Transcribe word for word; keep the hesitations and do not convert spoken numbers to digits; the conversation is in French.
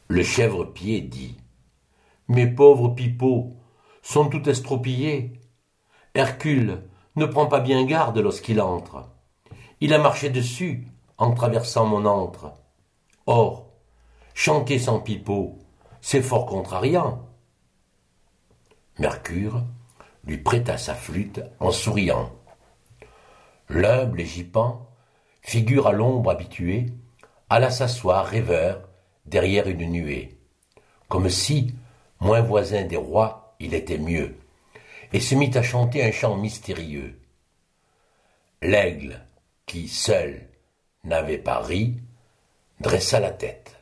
Le chèvre-pied dit: Mes pauvres pipeaux sont tout estropillés. Hercule ne prend pas bien garde lorsqu'il entre. Il a marché dessus en traversant mon antre. Or, chanter sans pipeau, c'est fort contrariant. Mercure lui prêta sa flûte en souriant. L'humble Égipan, figure à l'ombre habituée, alla s'asseoir rêveur derrière une nuée, comme si, moins voisin des rois, il était mieux, et se mit à chanter un chant mystérieux. L'aigle, qui seul n'avait pas ri, dressa la tête.